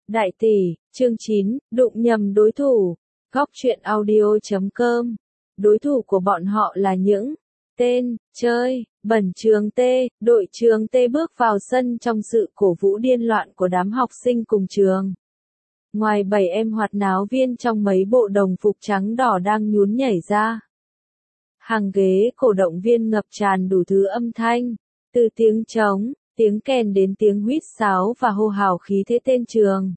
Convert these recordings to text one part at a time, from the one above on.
Đại tỷ, chương 9, đụng nhầm đối thủ. Góc truyện audio.com. Đối thủ của bọn họ là những tên chơi bẩn trường T. Đội trường T bước vào sân trong sự cổ vũ điên loạn của đám học sinh cùng trường. Ngoài 7 em hoạt náo viên trong mấy bộ đồng phục trắng đỏ đang nhún nhảy ra. Hàng ghế cổ động viên ngập tràn đủ thứ âm thanh, từ tiếng trống, tiếng kèn đến tiếng huýt sáo và hô hào khí thế tên trường.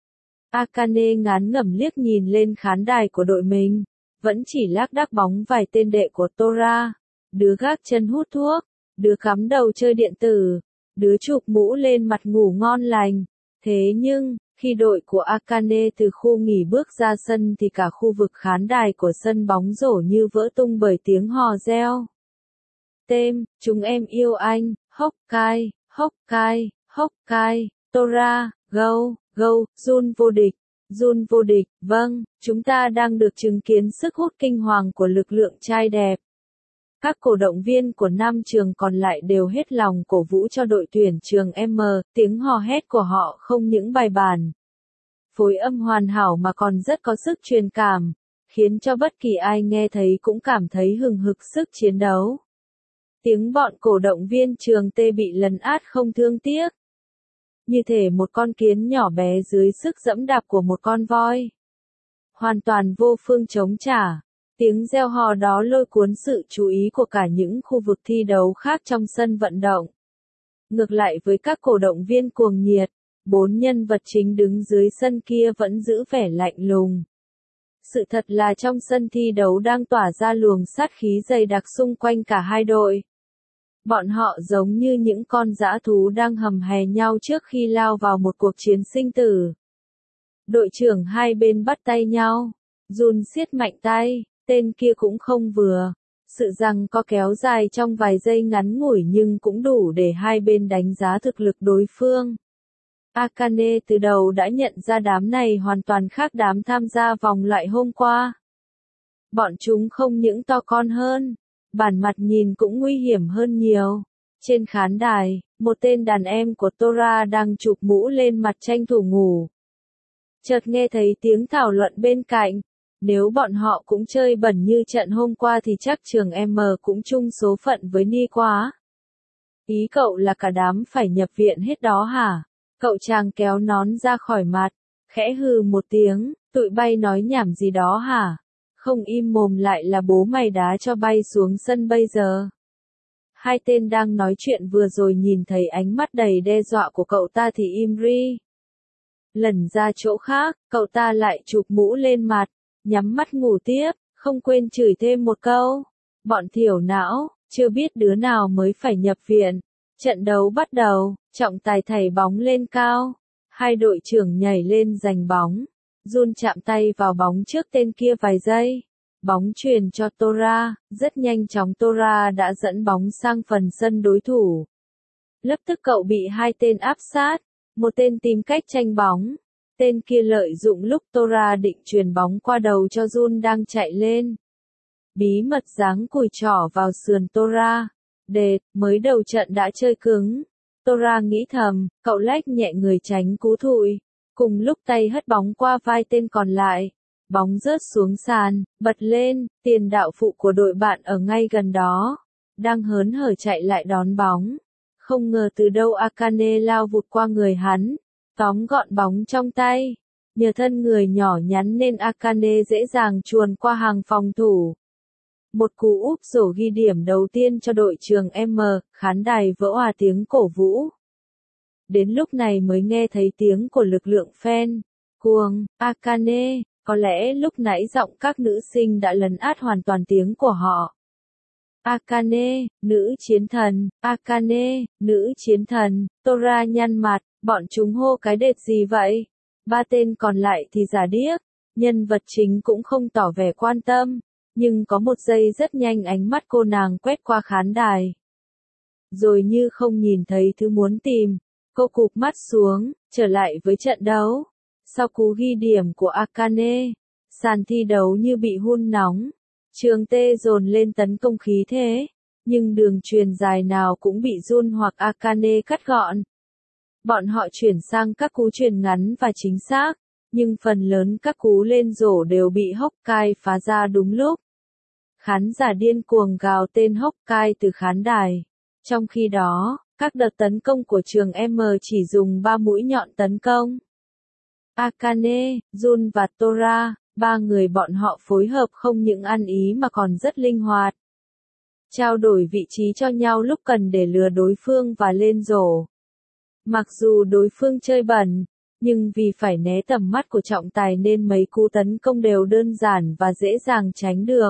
Akane ngán ngẩm liếc nhìn lên khán đài của đội mình, vẫn chỉ lác đác bóng vài tên đệ của Tora, đứa gác chân hút thuốc, đứa cắm đầu chơi điện tử, đứa chụp mũ lên mặt ngủ ngon lành. Thế nhưng, khi đội của Akane từ khu nghỉ bước ra sân thì cả khu vực khán đài của sân bóng rổ như vỡ tung bởi tiếng hò reo. Tem, chúng em yêu anh, Hokkai, Hokkai, Hokkai, Tora, go, go, Jun vô địch. Jun vô địch, vâng, chúng ta đang được chứng kiến sức hút kinh hoàng của lực lượng trai đẹp. Các cổ động viên của 5 trường còn lại đều hết lòng cổ vũ cho đội tuyển trường M, tiếng hò hét của họ không những bài bản, phối âm hoàn hảo mà còn rất có sức truyền cảm, khiến cho bất kỳ ai nghe thấy cũng cảm thấy hừng hực sức chiến đấu. Tiếng bọn cổ động viên trường T bị lấn át không thương tiếc, như thể một con kiến nhỏ bé dưới sức giẫm đạp của một con voi. Hoàn toàn vô phương chống trả. Tiếng reo hò đó lôi cuốn sự chú ý của cả những khu vực thi đấu khác trong sân vận động. Ngược lại với các cổ động viên cuồng nhiệt, 4 nhân vật chính đứng dưới sân kia vẫn giữ vẻ lạnh lùng. Sự thật là trong sân thi đấu đang tỏa ra luồng sát khí dày đặc xung quanh cả hai đội. Bọn họ giống như những con dã thú đang hầm hè nhau trước khi lao vào một cuộc chiến sinh tử. Đội trưởng hai bên bắt tay nhau. Jun siết mạnh tay, tên kia cũng không vừa. Sự giằng co kéo dài trong vài giây ngắn ngủi nhưng cũng đủ để hai bên đánh giá thực lực đối phương. Akane từ đầu đã nhận ra đám này hoàn toàn khác đám tham gia vòng loại hôm qua. Bọn chúng không những to con hơn, bản mặt nhìn cũng nguy hiểm hơn nhiều. Trên khán đài, một tên đàn em của Tora đang chụp mũ lên mặt tranh thủ ngủ. Chợt nghe thấy tiếng thảo luận bên cạnh. Nếu bọn họ cũng chơi bẩn như trận hôm qua thì chắc trường M cũng chung số phận với Ni quá. Ý cậu là cả đám phải nhập viện hết đó hả? Cậu chàng kéo nón ra khỏi mặt, khẽ hừ một tiếng, tụi bay nói nhảm gì đó hả? Không im mồm lại là bố mày đá cho bay xuống sân bây giờ. Hai tên đang nói chuyện vừa rồi nhìn thấy ánh mắt đầy đe dọa của cậu ta thì im ri. Lần ra chỗ khác, cậu ta lại chụp mũ lên mặt, nhắm mắt ngủ tiếp, không quên chửi thêm một câu. Bọn thiểu não, chưa biết đứa nào mới phải nhập viện. Trận đấu bắt đầu, trọng tài thảy bóng lên cao. Hai đội trưởng nhảy lên giành bóng. Jun chạm tay vào bóng trước tên kia vài giây. Bóng truyền cho Tora, rất nhanh chóng Tora đã dẫn bóng sang phần sân đối thủ. Lập tức cậu bị hai tên áp sát, một tên tìm cách tranh bóng. Tên kia lợi dụng lúc Tora định truyền bóng qua đầu cho Jun đang chạy lên. Bí mật giáng cùi trỏ vào sườn Tora. Đệt, mới đầu trận đã chơi cứng. Tora nghĩ thầm, cậu lách nhẹ người tránh cú thụi. Cùng lúc tay hất bóng qua vai tên còn lại. Bóng rớt xuống sàn, bật lên, tiền đạo phụ của đội bạn ở ngay gần đó. Đang hớn hở chạy lại đón bóng. Không ngờ từ đâu Akane lao vụt qua người hắn. Tóm gọn bóng trong tay. Nhờ thân người nhỏ nhắn nên Akane dễ dàng chuồn qua hàng phòng thủ. Một cú úp rổ ghi điểm đầu tiên cho đội trường M, khán đài vỡ òa tiếng cổ vũ. Đến lúc này mới nghe thấy tiếng của lực lượng fan. Cuồng, Akane, có lẽ lúc nãy giọng các nữ sinh đã lấn át hoàn toàn tiếng của họ. Akane, nữ chiến thần, Akane, nữ chiến thần, Tora nhăn mặt. Bọn chúng hô cái đệt gì vậy? Ba tên còn lại thì giả điếc, nhân vật chính cũng không tỏ vẻ quan tâm, nhưng có một giây rất nhanh ánh mắt cô nàng quét qua khán đài. Rồi như không nhìn thấy thứ muốn tìm, cô cụp mắt xuống, trở lại với trận đấu. Sau cú ghi điểm của Akane, sàn thi đấu như bị hun nóng, trường T dồn lên tấn công khí thế, nhưng đường truyền dài nào cũng bị Jun hoặc Akane cắt gọn. Bọn họ chuyển sang các cú truyền ngắn và chính xác, nhưng phần lớn các cú lên rổ đều bị Hawkeye phá ra đúng lúc. Khán giả điên cuồng gào tên Hawkeye từ khán đài. Trong khi đó, các đợt tấn công của trường M chỉ dùng 3 mũi nhọn tấn công. Akane, Jun và Tora, ba người bọn họ phối hợp không những ăn ý mà còn rất linh hoạt. Trao đổi vị trí cho nhau lúc cần để lừa đối phương và lên rổ. Mặc dù đối phương chơi bẩn, nhưng vì phải né tầm mắt của trọng tài nên mấy cú tấn công đều đơn giản và dễ dàng tránh được.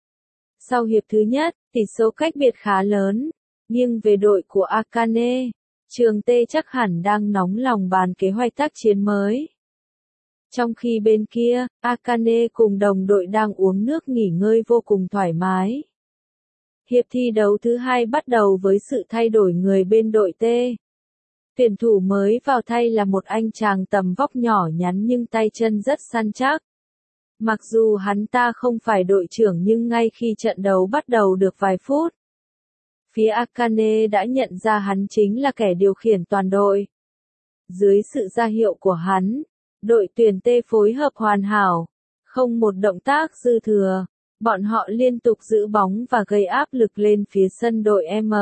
Sau hiệp thứ nhất, tỷ số cách biệt khá lớn, nghiêng về đội của Akane. Trường T chắc hẳn đang nóng lòng bàn kế hoạch tác chiến mới. Trong khi bên kia, Akane cùng đồng đội đang uống nước nghỉ ngơi vô cùng thoải mái. Hiệp thi đấu thứ hai bắt đầu với sự thay đổi người bên đội T. Tuyển thủ mới vào thay là một anh chàng tầm vóc nhỏ nhắn nhưng tay chân rất săn chắc. Mặc dù hắn ta không phải đội trưởng nhưng ngay khi trận đấu bắt đầu được vài phút, phía Akane đã nhận ra hắn chính là kẻ điều khiển toàn đội. Dưới sự ra hiệu của hắn, đội tuyển T phối hợp hoàn hảo, không một động tác dư thừa, bọn họ liên tục giữ bóng và gây áp lực lên phía sân đội M.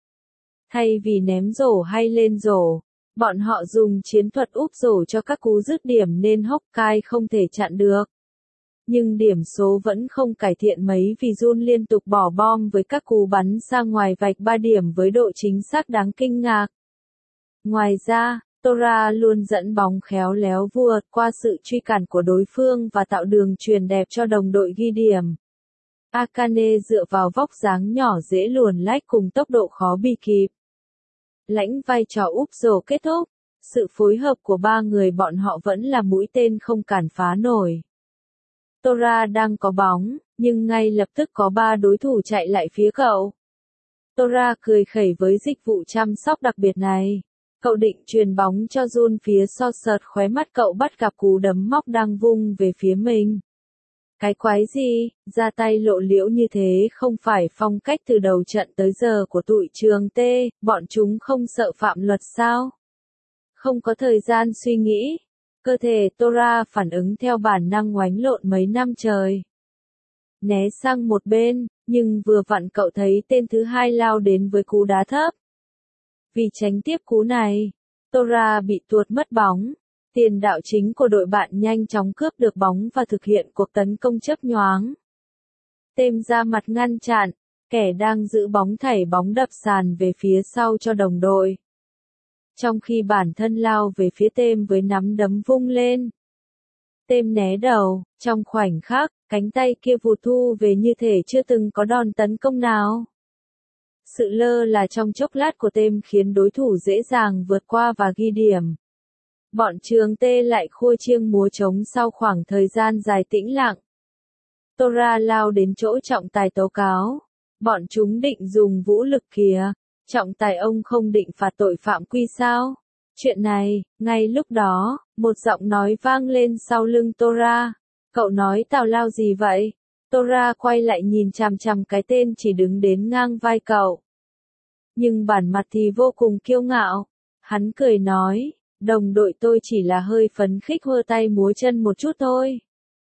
Thay vì ném rổ hay lên rổ, bọn họ dùng chiến thuật úp rổ cho các cú dứt điểm nên Hawkeye không thể chặn được. Nhưng điểm số vẫn không cải thiện mấy vì Jun liên tục bỏ bom với các cú bắn ra ngoài vạch 3 điểm với độ chính xác đáng kinh ngạc. Ngoài ra, Tora luôn dẫn bóng khéo léo vượt qua sự truy cản của đối phương và tạo đường chuyền đẹp cho đồng đội ghi điểm. Akane dựa vào vóc dáng nhỏ dễ luồn lách cùng tốc độ khó bị kịp. Lãnh vai trò úp rổ kết thúc, sự phối hợp của ba người bọn họ vẫn là mũi tên không cản phá nổi. Tora đang có bóng, nhưng ngay lập tức có 3 đối thủ chạy lại phía cậu. Tora cười khẩy với dịch vụ chăm sóc đặc biệt này. Cậu định truyền bóng cho Jun phía sau sợt khóe mắt cậu bắt gặp cú đấm móc đang vung về phía mình. Cái quái gì, ra tay lộ liễu như thế không phải phong cách từ đầu trận tới giờ của tụi trường T, bọn chúng không sợ phạm luật sao? Không có thời gian suy nghĩ. Cơ thể Tora phản ứng theo bản năng oánh lộn mấy năm trời. Né sang một bên, nhưng vừa vặn cậu thấy tên thứ hai lao đến với cú đá thấp. Vì tránh tiếp cú này, Tora bị tuột mất bóng. Tiền đạo chính của đội bạn nhanh chóng cướp được bóng và thực hiện cuộc tấn công chớp nhoáng. Tem ra mặt ngăn chặn, kẻ đang giữ bóng thảy bóng đập sàn về phía sau cho đồng đội. Trong khi bản thân lao về phía Tem với nắm đấm vung lên. Tem né đầu, trong khoảnh khắc, cánh tay kia vụt thu về như thể chưa từng có đòn tấn công nào. Sự lơ là trong chốc lát của Tem khiến đối thủ dễ dàng vượt qua và ghi điểm. Bọn trường T lại khua chiêng múa trống sau khoảng thời gian dài tĩnh lặng. Tora lao đến chỗ trọng tài tố cáo. Bọn chúng định dùng vũ lực kìa. Trọng tài ông không định phạt tội phạm quy sao? Chuyện này, ngay lúc đó, một giọng nói vang lên sau lưng Tora. Cậu nói tào lao gì vậy? Tora quay lại nhìn chằm chằm cái tên chỉ đứng đến ngang vai cậu. Nhưng bản mặt thì vô cùng kiêu ngạo. Hắn cười nói, đồng đội tôi chỉ là hơi phấn khích hơ tay múa chân một chút thôi.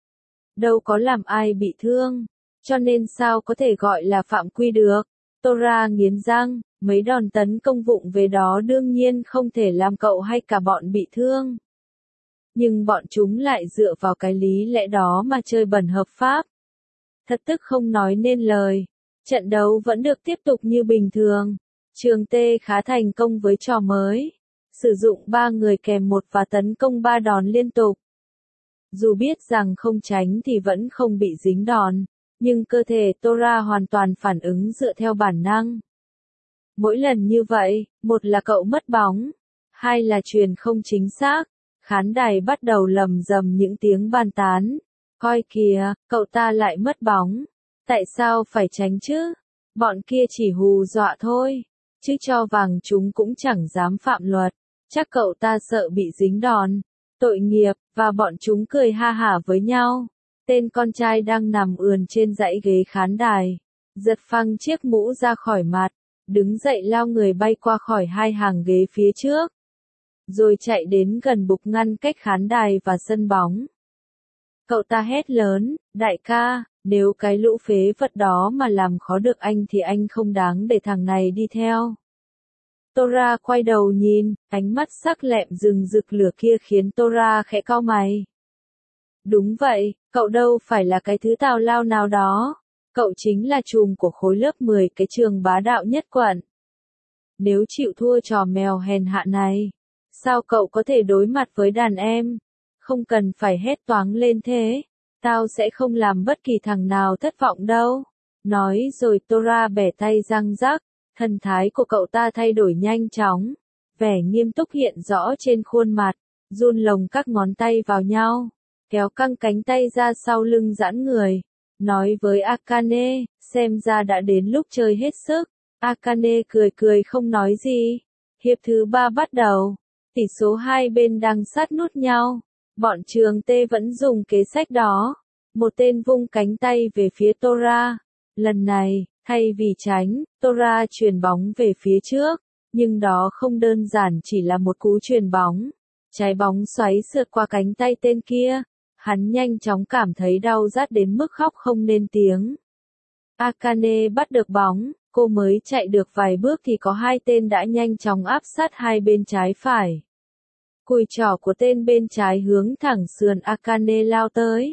Đâu có làm ai bị thương, cho nên sao có thể gọi là phạm quy được. Tora nghiến răng, mấy đòn tấn công vụng về đó đương nhiên không thể làm cậu hay cả bọn bị thương. Nhưng bọn chúng lại dựa vào cái lý lẽ đó mà chơi bẩn hợp pháp. Thật tức không nói nên lời. Trận đấu vẫn được tiếp tục như bình thường. Trường T khá thành công với trò mới. Sử dụng 3 người kèm 1 và tấn công 3 đòn liên tục. Dù biết rằng không tránh thì vẫn không bị dính đòn, nhưng cơ thể Tora hoàn toàn phản ứng dựa theo bản năng. Mỗi lần như vậy, một là cậu mất bóng, hai là chuyền không chính xác, khán đài bắt đầu lầm rầm những tiếng bàn tán. Coi kìa, cậu ta lại mất bóng. Tại sao phải tránh chứ? Bọn kia chỉ hù dọa thôi, chứ cho vàng chúng cũng chẳng dám phạm luật. Chắc cậu ta sợ bị dính đòn. Tội nghiệp, và bọn chúng cười ha hả với nhau. Tên con trai đang nằm ườn trên dãy ghế khán đài, giật phăng chiếc mũ ra khỏi mặt, đứng dậy lao người bay qua khỏi 2 hàng ghế phía trước. rồi chạy đến gần bục ngăn cách khán đài và sân bóng. Cậu ta hét lớn, đại ca, nếu cái lũ phế vật đó mà làm khó được anh thì anh không đáng để thằng này đi theo. Tora quay đầu nhìn, ánh mắt sắc lẹm rừng rực lửa kia khiến Tora khẽ cau mày. Đúng vậy, cậu đâu phải là cái thứ tào lao nào đó. Cậu chính là trùm của khối lớp 10 cái trường bá đạo nhất quận. Nếu chịu thua trò mèo hèn hạ này, sao cậu có thể đối mặt với đàn em? Không cần phải hét toáng lên thế. Tao sẽ không làm bất kỳ thằng nào thất vọng đâu. Nói rồi Tora bẻ tay răng rắc. Thần thái của cậu ta thay đổi nhanh chóng. Vẻ nghiêm túc hiện rõ trên khuôn mặt. Run lồng các ngón tay vào nhau. Kéo căng cánh tay ra sau lưng giãn người. Nói với Akane, xem ra đã đến lúc chơi hết sức. Akane cười cười không nói gì. Hiệp thứ 3 bắt đầu. Tỷ số hai bên đang sát nút nhau. Bọn trường T vẫn dùng kế sách đó. Một tên vung cánh tay về phía Tora. Lần này, thay vì tránh, Tora chuyền bóng về phía trước. Nhưng đó không đơn giản chỉ là một cú chuyền bóng. Trái bóng xoáy sượt qua cánh tay tên kia. Hắn nhanh chóng cảm thấy đau rát đến mức khóc không nên tiếng. Akane bắt được bóng, cô mới chạy được vài bước thì có hai tên đã nhanh chóng áp sát hai bên trái phải. Cùi trỏ của tên bên trái hướng thẳng sườn Akane lao tới.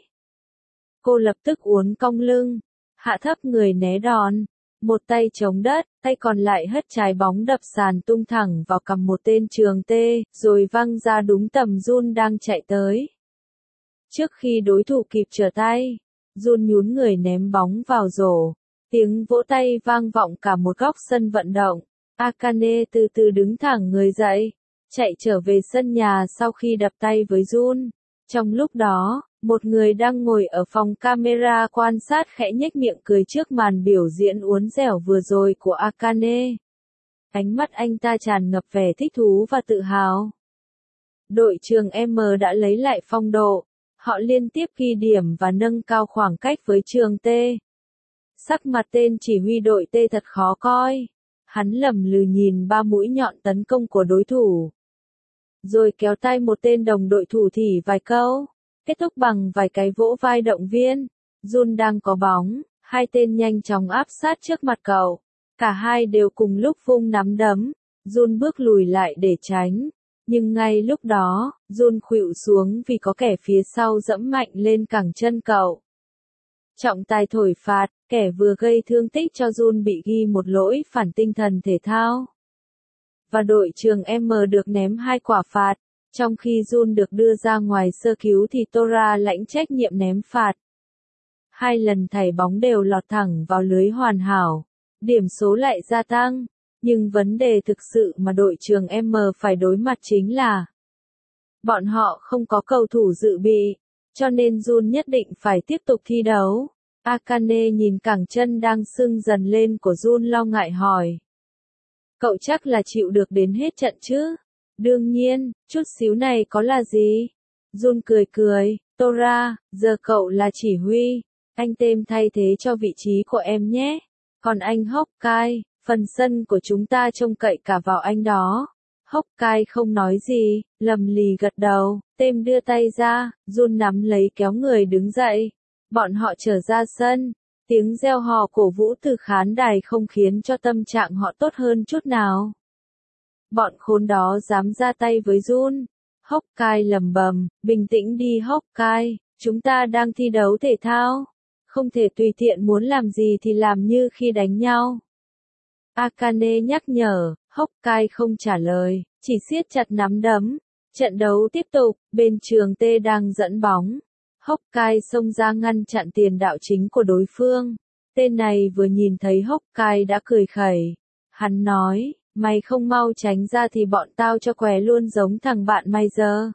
Cô lập tức uốn cong lưng, hạ thấp người né đòn, một tay chống đất, tay còn lại hất trái bóng đập sàn tung thẳng vào cằm một tên trường T, rồi văng ra đúng tầm Jun đang chạy tới. Trước khi đối thủ kịp trở tay, Jun nhún người ném bóng vào rổ. Tiếng vỗ tay vang vọng cả một góc sân vận động. Akane từ từ đứng thẳng người dậy, chạy trở về sân nhà sau khi đập tay với Jun. Trong lúc đó, một người đang ngồi ở phòng camera quan sát khẽ nhếch miệng cười trước màn biểu diễn uốn dẻo vừa rồi của Akane. Ánh mắt anh ta tràn ngập vẻ thích thú và tự hào. Đội trường M đã lấy lại phong độ. Họ liên tiếp ghi điểm và nâng cao khoảng cách với trường T. Sắc mặt tên chỉ huy đội T thật khó coi. Hắn lầm lừ nhìn ba mũi nhọn tấn công của đối thủ. Rồi kéo tay một tên đồng đội thủ thì vài câu. Kết thúc bằng vài cái vỗ vai động viên. Jun đang có bóng, hai tên nhanh chóng áp sát trước mặt cậu. Cả hai đều cùng lúc vung nắm đấm. Jun bước lùi lại để tránh. Nhưng ngay lúc đó, Jun khuỵu xuống vì có kẻ phía sau dẫm mạnh lên cẳng chân cậu. Trọng tài thổi phạt, kẻ vừa gây thương tích cho Jun bị ghi một lỗi phản tinh thần thể thao. Và đội trường M được ném 2 quả phạt, trong khi Jun được đưa ra ngoài sơ cứu thì Tora lãnh trách nhiệm ném phạt. 2 lần thảy bóng đều lọt thẳng vào lưới hoàn hảo, điểm số lại gia tăng. Nhưng vấn đề thực sự mà đội trường M phải đối mặt chính là bọn họ không có cầu thủ dự bị, cho nên Jun nhất định phải tiếp tục thi đấu. Akane nhìn cẳng chân đang sưng dần lên của Jun lo ngại hỏi. Cậu chắc là chịu được đến hết trận chứ? Đương nhiên, chút xíu này có là gì? Jun cười cười, Tora, giờ cậu là chỉ huy. Anh Tem thay thế cho vị trí của em nhé. Còn anh Hawkeye, phần sân của chúng ta trông cậy cả vào anh đó. Hawkeye không nói gì, lầm lì gật đầu. Tem đưa tay ra, Jun nắm lấy kéo người đứng dậy. Bọn họ trở ra sân. Tiếng reo hò cổ vũ từ khán đài không khiến cho tâm trạng họ tốt hơn chút nào. Bọn khốn đó dám ra tay với Jun. Hawkeye lầm bầm, bình tĩnh đi Hawkeye, chúng ta đang thi đấu thể thao. Không thể tùy tiện muốn làm gì thì làm như khi đánh nhau. Akane nhắc nhở, Hawkeye không trả lời, chỉ siết chặt nắm đấm. Trận đấu tiếp tục, bên trường T đang dẫn bóng. Hawkeye xông ra ngăn chặn tiền đạo chính của đối phương. Tên này vừa nhìn thấy Hawkeye đã cười khẩy. Hắn nói, mày không mau tránh ra thì bọn tao cho què luôn giống thằng bạn mày giờ.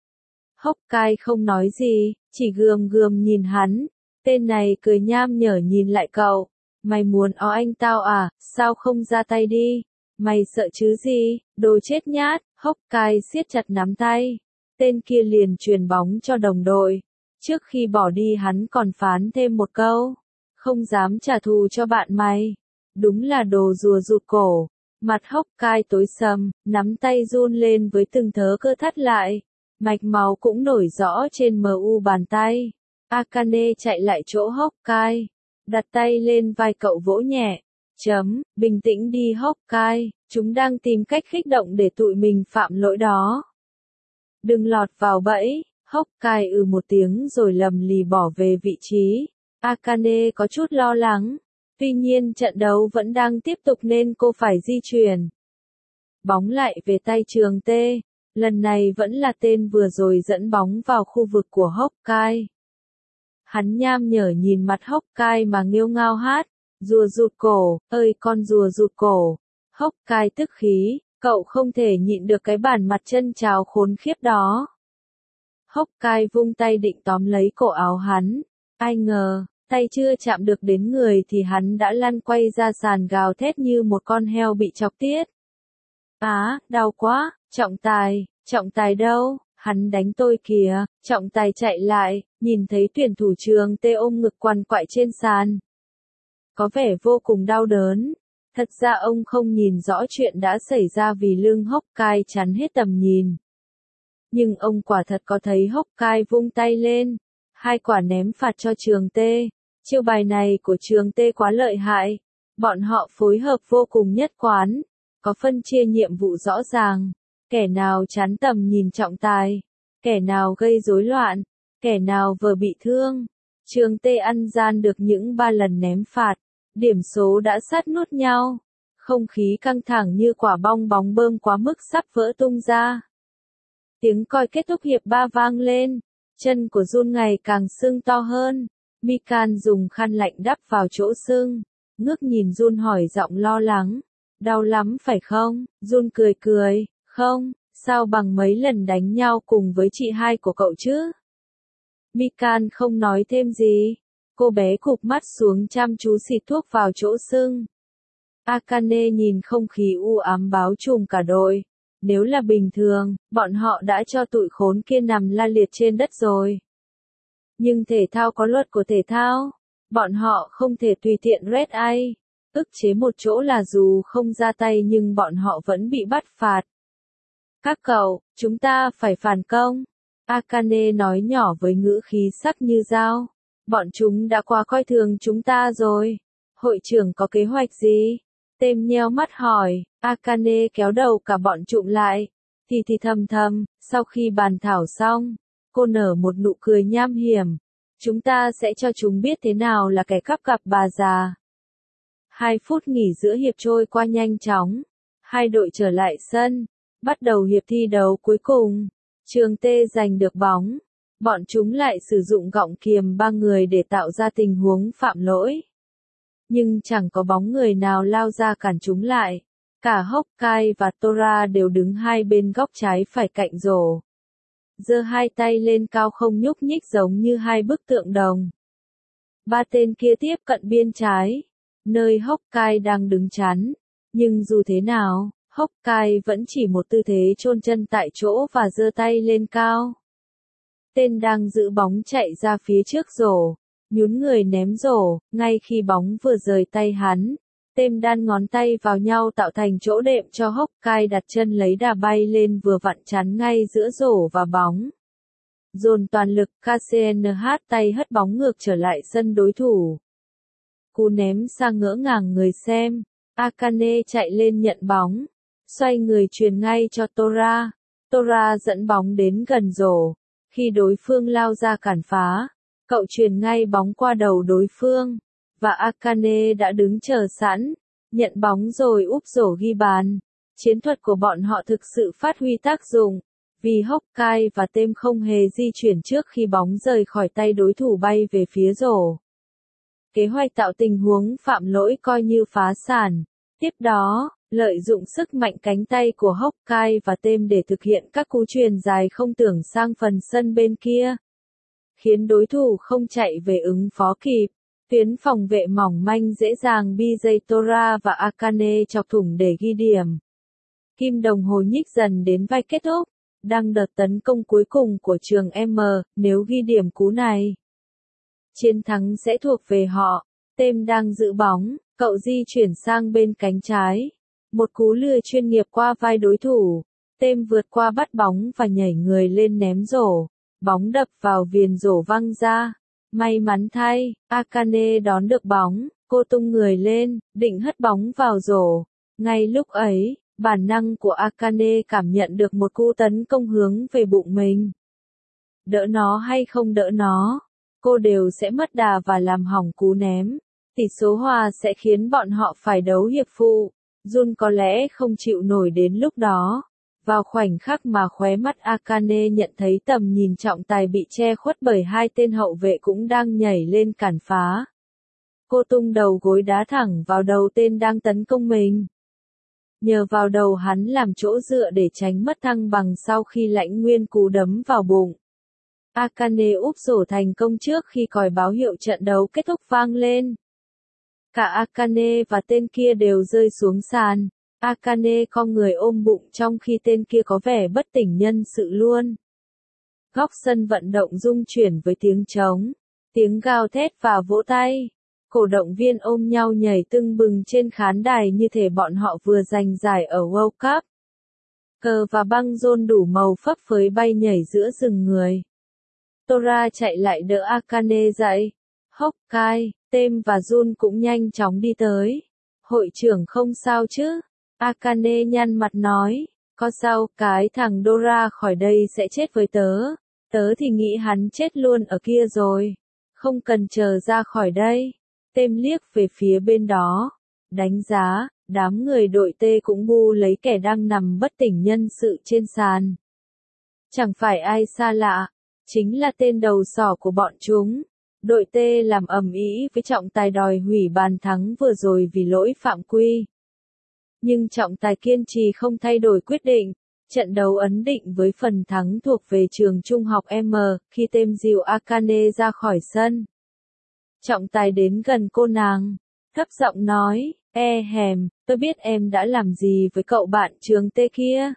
Hawkeye không nói gì, chỉ gườm gườm nhìn hắn. Tên này cười nham nhở nhìn lại cậu. Mày muốn ó anh tao à, sao không ra tay đi? Mày sợ chứ gì, đồ chết nhát. Hawkeye siết chặt nắm tay. Tên kia liền chuyền bóng cho đồng đội. Trước khi bỏ đi hắn còn phán thêm một câu. Không dám trả thù cho bạn mày. Đúng là đồ rùa rụt cổ. Mặt Hawkeye tối sầm, nắm tay run lên với từng thớ cơ thắt lại. Mạch máu cũng nổi rõ trên mu bàn tay. Akane chạy lại chỗ Hawkeye. Đặt tay lên vai cậu vỗ nhẹ. Bình tĩnh đi Hawkeye, chúng đang tìm cách kích động để tụi mình phạm lỗi đó. Đừng lọt vào bẫy. Hawkeye một tiếng rồi lầm lì bỏ về vị trí. Akane có chút lo lắng. Tuy nhiên trận đấu vẫn đang tiếp tục nên cô phải di chuyển. Bóng lại về tay Trường T. Lần này vẫn là tên vừa rồi dẫn bóng vào khu vực của Hawkeye. Hắn nham nhở nhìn mặt Hawkeye mà nghêu ngao hát. Rùa rụt cổ, ơi con rùa rụt cổ. Hawkeye tức khí, cậu không thể nhịn được cái bản mặt chân trào khốn khiếp đó. Hawkeye vung tay định tóm lấy cổ áo hắn. Ai ngờ, tay chưa chạm được đến người thì hắn đã lăn quay ra sàn gào thét như một con heo bị chọc tiết. Đau quá, trọng tài đâu, hắn đánh tôi kìa, trọng tài chạy lại, nhìn thấy tuyển thủ Trường T ôm ngực quằn quại trên sàn. Có vẻ vô cùng đau đớn. Thật ra ông không nhìn rõ chuyện đã xảy ra vì lưng Hawkeye chắn hết tầm nhìn. Nhưng ông quả thật có thấy Hawkeye vung tay lên. 2 quả ném phạt cho Trường T. Chiêu bài này của Trường T quá lợi hại. Bọn họ phối hợp vô cùng nhất quán. Có phân chia nhiệm vụ rõ ràng. Kẻ nào chắn tầm nhìn trọng tài. Kẻ nào gây rối loạn. Kẻ nào vừa bị thương. Trường T ăn gian được những 3 lần ném phạt. Điểm số đã sát nút nhau. Không khí căng thẳng như quả bong bóng bơm quá mức sắp vỡ tung ra. Tiếng còi kết thúc hiệp 3 vang lên. Chân của Jun ngày càng sưng to hơn. Mikan dùng khăn lạnh đắp vào chỗ sưng. Ngước nhìn Jun hỏi giọng lo lắng. Đau lắm phải không? Jun cười cười. Không, sao bằng mấy lần đánh nhau cùng với chị hai của cậu chứ? Mikan không nói thêm gì. Cô bé cụp mắt xuống chăm chú xịt thuốc vào chỗ sưng. Akane nhìn không khí u ám bao trùm cả đội. Nếu là bình thường, bọn họ đã cho tụi khốn kia nằm la liệt trên đất rồi. Nhưng thể thao có luật của thể thao. Bọn họ không thể tùy tiện red ai. Ức chế một chỗ là dù không ra tay nhưng bọn họ vẫn bị bắt phạt. Các cậu, chúng ta phải phản công. Akane nói nhỏ với ngữ khí sắc như dao. Bọn chúng đã quá coi thường chúng ta rồi. Hội trưởng có kế hoạch gì? Têm nheo mắt hỏi. Akane kéo đầu cả bọn trụm lại. Thì thầm, sau khi bàn thảo xong, cô nở một nụ cười nham hiểm. Chúng ta sẽ cho chúng biết thế nào là kẻ cắp cặp bà già. 2 phút nghỉ giữa hiệp trôi qua nhanh chóng. 2 đội trở lại sân. Bắt đầu hiệp thi đấu cuối cùng. Trường T giành được bóng. Bọn chúng lại sử dụng gọng kiềm 3 người để tạo ra tình huống phạm lỗi. Nhưng chẳng có bóng người nào lao ra cản chúng lại. Cả Hawkeye và Tora đều đứng hai bên góc trái phải cạnh rổ. Giơ 2 tay lên cao không nhúc nhích giống như 2 bức tượng đồng. 3 tên kia tiếp cận biên trái, nơi Hawkeye đang đứng chắn. Nhưng dù thế nào, Hawkeye vẫn chỉ một tư thế chôn chân tại chỗ và giơ tay lên cao. Tên đang giữ bóng chạy ra phía trước rổ, nhún người ném rổ, ngay khi bóng vừa rời tay hắn. Têm đan ngón tay vào nhau tạo thành chỗ đệm cho Hawkeye đặt chân lấy đà bay lên vừa vặn chắn ngay giữa rổ và bóng. Dồn toàn lực, KCNH tay hất bóng ngược trở lại sân đối thủ. Cú ném sang ngỡ ngàng người xem. Akane chạy lên nhận bóng. Xoay người truyền ngay cho Tora. Tora dẫn bóng đến gần rổ. Khi đối phương lao ra cản phá, cậu truyền ngay bóng qua đầu đối phương. Và Akane đã đứng chờ sẵn. Nhận bóng rồi úp rổ ghi bàn. Chiến thuật của bọn họ thực sự phát huy tác dụng. Vì Hawkeye và Têm không hề di chuyển trước khi bóng rời khỏi tay đối thủ bay về phía rổ. Kế hoạch tạo tình huống phạm lỗi coi như phá sản. Tiếp đó, lợi dụng sức mạnh cánh tay của Hawkeye và Têm để thực hiện các cú chuyền dài không tưởng sang phần sân bên kia. Khiến đối thủ không chạy về ứng phó kịp. Tuyến phòng vệ mỏng manh dễ dàng BJ Tora và Akane chọc thủng để ghi điểm. Kim đồng hồ nhích dần đến vai kết thúc. Đang đợt tấn công cuối cùng của trường M, nếu ghi điểm cú này, chiến thắng sẽ thuộc về họ. Têm đang giữ bóng, cậu di chuyển sang bên cánh trái. Một cú lừa chuyên nghiệp qua vai đối thủ. Tem vượt qua bắt bóng và nhảy người lên ném rổ. Bóng đập vào viền rổ văng ra. May mắn thay, Akane đón được bóng. Cô tung người lên, định hất bóng vào rổ. Ngay lúc ấy, bản năng của Akane cảm nhận được một cú tấn công hướng về bụng mình. Đỡ nó hay không đỡ nó, cô đều sẽ mất đà và làm hỏng cú ném. Tỷ số hòa sẽ khiến bọn họ phải đấu hiệp phụ. Jun có lẽ không chịu nổi đến lúc đó. Vào khoảnh khắc mà khóe mắt Akane nhận thấy tầm nhìn trọng tài bị che khuất bởi hai tên hậu vệ cũng đang nhảy lên cản phá. Cô tung đầu gối đá thẳng vào đầu tên đang tấn công mình. Nhờ vào đầu hắn làm chỗ dựa để tránh mất thăng bằng sau khi lãnh nguyên cú đấm vào bụng. Akane úp rổ thành công trước khi còi báo hiệu trận đấu kết thúc vang lên. Cả Akane và tên kia đều rơi xuống sàn. Akane cong người ôm bụng trong khi tên kia có vẻ bất tỉnh nhân sự luôn. Góc sân vận động rung chuyển với tiếng trống, tiếng gào thét và vỗ tay. Cổ động viên ôm nhau nhảy tưng bừng trên khán đài như thể bọn họ vừa giành giải ở World Cup. Cờ và băng rôn đủ màu phấp phới bay nhảy giữa rừng người. Tora chạy lại đỡ Akane dậy. Hokkai, Tem và Jun cũng nhanh chóng đi tới. Hội trưởng không sao chứ? Akane nhăn mặt nói. Có sao, cái thằng Dora khỏi đây sẽ chết với tớ. Tớ thì nghĩ hắn chết luôn ở kia rồi. Không cần chờ ra khỏi đây. Tem liếc về phía bên đó. Đánh giá, đám người đội T cũng bu lấy kẻ đang nằm bất tỉnh nhân sự trên sàn. Chẳng phải ai xa lạ, chính là tên đầu sỏ của bọn chúng. Đội T làm ầm ĩ với trọng tài đòi hủy bàn thắng vừa rồi vì lỗi phạm quy. Nhưng trọng tài kiên trì không thay đổi quyết định. Trận đấu ấn định với phần thắng thuộc về trường trung học M, khi Tem dìu Akane ra khỏi sân. Trọng tài đến gần cô nàng, thấp giọng nói, tôi biết em đã làm gì với cậu bạn trường T kia.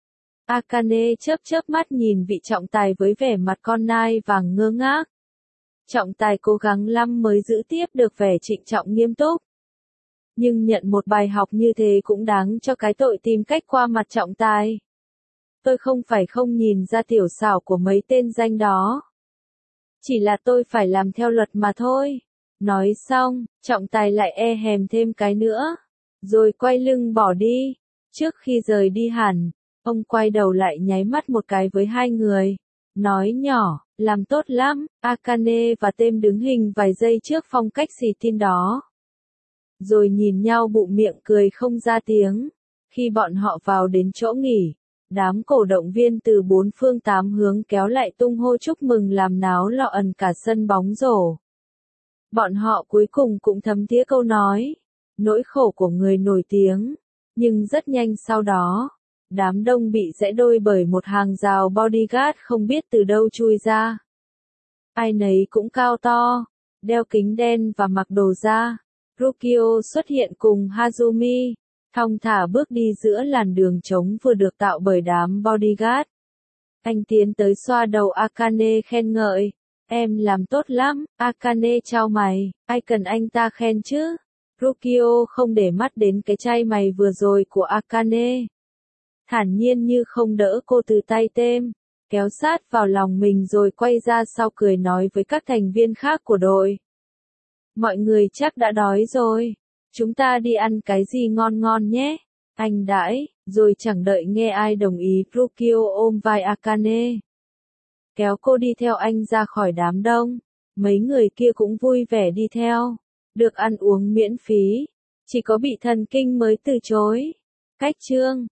Akane chớp mắt nhìn vị trọng tài với vẻ mặt con nai vàng ngơ ngác. Trọng tài cố gắng lắm mới giữ tiếp được vẻ trịnh trọng nghiêm túc. Nhưng nhận một bài học như thế cũng đáng cho cái tội tìm cách qua mặt trọng tài. Tôi không phải không nhìn ra tiểu xảo của mấy tên danh đó. Chỉ là tôi phải làm theo luật mà thôi. Nói xong, trọng tài lại thêm cái nữa. Rồi quay lưng bỏ đi. Trước khi rời đi hẳn, ông quay đầu lại nháy mắt một cái với hai người. Nói nhỏ, làm tốt lắm. Akane và Tem đứng hình vài giây trước phong cách xì tin đó. Rồi nhìn nhau bụm miệng cười không ra tiếng. Khi bọn họ vào đến chỗ nghỉ, đám cổ động viên từ bốn phương tám hướng kéo lại tung hô chúc mừng làm náo loạn cả sân bóng rổ. Bọn họ cuối cùng cũng thấm thía câu nói, nỗi khổ của người nổi tiếng. Nhưng rất nhanh sau đó, đám đông bị rẽ đôi bởi một hàng rào bodyguard không biết từ đâu chui ra. Ai nấy cũng cao to, đeo kính đen và mặc đồ da. Rukio xuất hiện cùng Hazumi, thong thả bước đi giữa làn đường trống vừa được tạo bởi đám bodyguard. Anh tiến tới xoa đầu Akane khen ngợi. Em làm tốt lắm, Akane chào mày, ai cần anh ta khen chứ? Rukio không để mắt đến cái chai mày vừa rồi của Akane. Thản nhiên như không đỡ cô từ tay Tem, kéo sát vào lòng mình rồi quay ra sau cười nói với các thành viên khác của đội. Mọi người chắc đã đói rồi, chúng ta đi ăn cái gì ngon ngon nhé. Anh đãi, rồi chẳng đợi nghe ai đồng ý, Rukio ôm vai Akane. Kéo cô đi theo anh ra khỏi đám đông. Mấy người kia cũng vui vẻ đi theo. Được ăn uống miễn phí. Chỉ có bị thần kinh mới từ chối. Cách chương